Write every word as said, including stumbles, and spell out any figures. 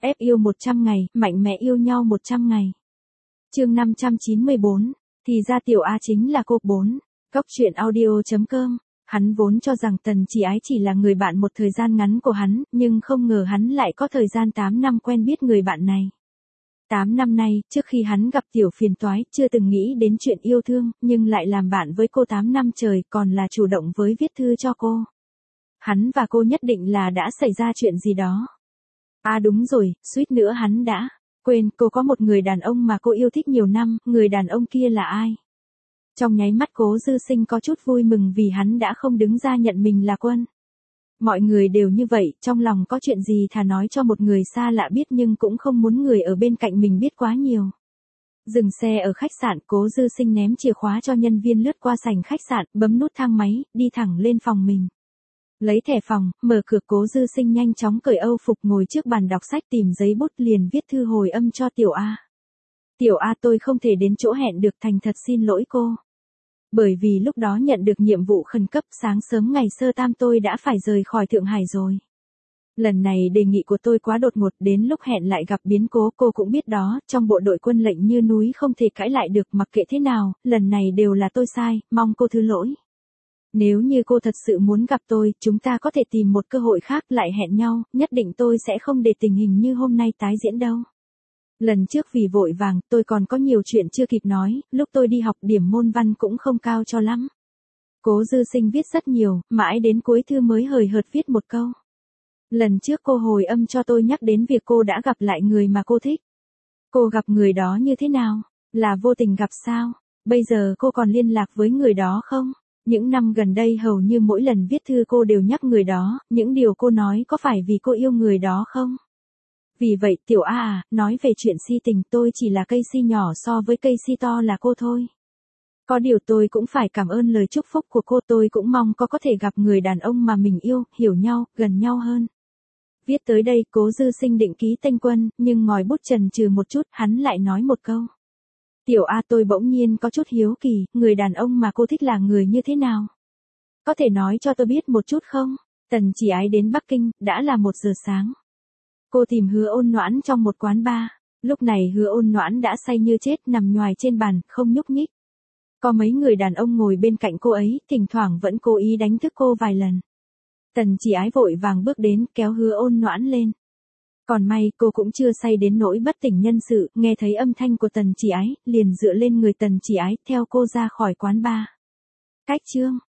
Ép yêu một trăm ngày, mạnh mẽ yêu nhau một trăm ngày. Chương năm trăm chín mươi bốn, thì ra Tiểu A chính là cô. bốn. Cốc truyện audio chấm com. Hắn vốn cho rằng Tần Chỉ Ái chỉ là người bạn một thời gian ngắn của hắn, nhưng không ngờ hắn lại có thời gian tám năm quen biết người bạn này. tám năm nay, trước khi hắn gặp tiểu phiền toái, chưa từng nghĩ đến chuyện yêu thương, nhưng lại làm bạn với cô tám năm trời, còn là chủ động với viết thư cho cô. Hắn và cô nhất định là đã xảy ra chuyện gì đó. À đúng rồi, suýt nữa hắn đã quên, cô có một người đàn ông mà cô yêu thích nhiều năm, người đàn ông kia là ai? Trong nháy mắt Cố Dư Sinh có chút vui mừng vì hắn đã không đứng ra nhận mình là quân. Mọi người đều như vậy, trong lòng có chuyện gì thà nói cho một người xa lạ biết nhưng cũng không muốn người ở bên cạnh mình biết quá nhiều. Dừng xe ở khách sạn, Cố Dư Sinh ném chìa khóa cho nhân viên lướt qua sảnh khách sạn, bấm nút thang máy, đi thẳng lên phòng mình. Lấy thẻ phòng, mở cửa, Cố Dư Sinh nhanh chóng cởi âu phục ngồi trước bàn đọc sách tìm giấy bút liền viết thư hồi âm cho Tiểu A. Tiểu A, tôi không thể đến chỗ hẹn được, thành thật xin lỗi cô. Bởi vì lúc đó nhận được nhiệm vụ khẩn cấp, sáng sớm ngày sơ tam tôi đã phải rời khỏi Thượng Hải rồi. Lần này đề nghị của tôi quá đột ngột, đến lúc hẹn lại gặp biến cố, cô cũng biết đó, trong bộ đội quân lệnh như núi không thể cãi lại được, mặc kệ thế nào, lần này đều là tôi sai, mong cô thứ lỗi. Nếu như cô thật sự muốn gặp tôi, chúng ta có thể tìm một cơ hội khác lại hẹn nhau, nhất định tôi sẽ không để tình hình như hôm nay tái diễn đâu. Lần trước vì vội vàng, tôi còn có nhiều chuyện chưa kịp nói, lúc tôi đi học điểm môn văn cũng không cao cho lắm. Cố Dư Sinh viết rất nhiều, mãi đến cuối thư mới hời hợt viết một câu. Lần trước cô hồi âm cho tôi nhắc đến việc cô đã gặp lại người mà cô thích. Cô gặp người đó như thế nào? Là vô tình gặp sao? Bây giờ cô còn liên lạc với người đó không? Những năm gần đây hầu như mỗi lần viết thư cô đều nhắc người đó, những điều cô nói có phải vì cô yêu người đó không? Vì vậy Tiểu A à, nói về chuyện si tình, tôi chỉ là cây si nhỏ so với cây si to là cô thôi. Có điều tôi cũng phải cảm ơn lời chúc phúc của cô, tôi cũng mong có có thể gặp người đàn ông mà mình yêu, hiểu nhau, gần nhau hơn. Viết tới đây, Cố Dư Sinh định ký tên quân, nhưng ngòi bút chần chừ một chút, hắn lại nói một câu. Tiểu A, tôi bỗng nhiên có chút hiếu kỳ, người đàn ông mà cô thích là người như thế nào? Có thể nói cho tôi biết một chút không? Tần Chỉ Ái đến Bắc Kinh, đã là một giờ sáng. Cô tìm Hứa Ôn Noãn trong một quán bar, lúc này Hứa Ôn Noãn đã say như chết nằm nhoài trên bàn, không nhúc nhích. Có mấy người đàn ông ngồi bên cạnh cô ấy, thỉnh thoảng vẫn cố ý đánh thức cô vài lần. Tần Chỉ Ái vội vàng bước đến, kéo Hứa Ôn Noãn lên. Còn may cô cũng chưa say đến nỗi bất tỉnh nhân sự, nghe thấy âm thanh của Tần Chỉ Ái, liền dựa lên người Tần Chỉ Ái, theo cô ra khỏi quán bar. Cách chương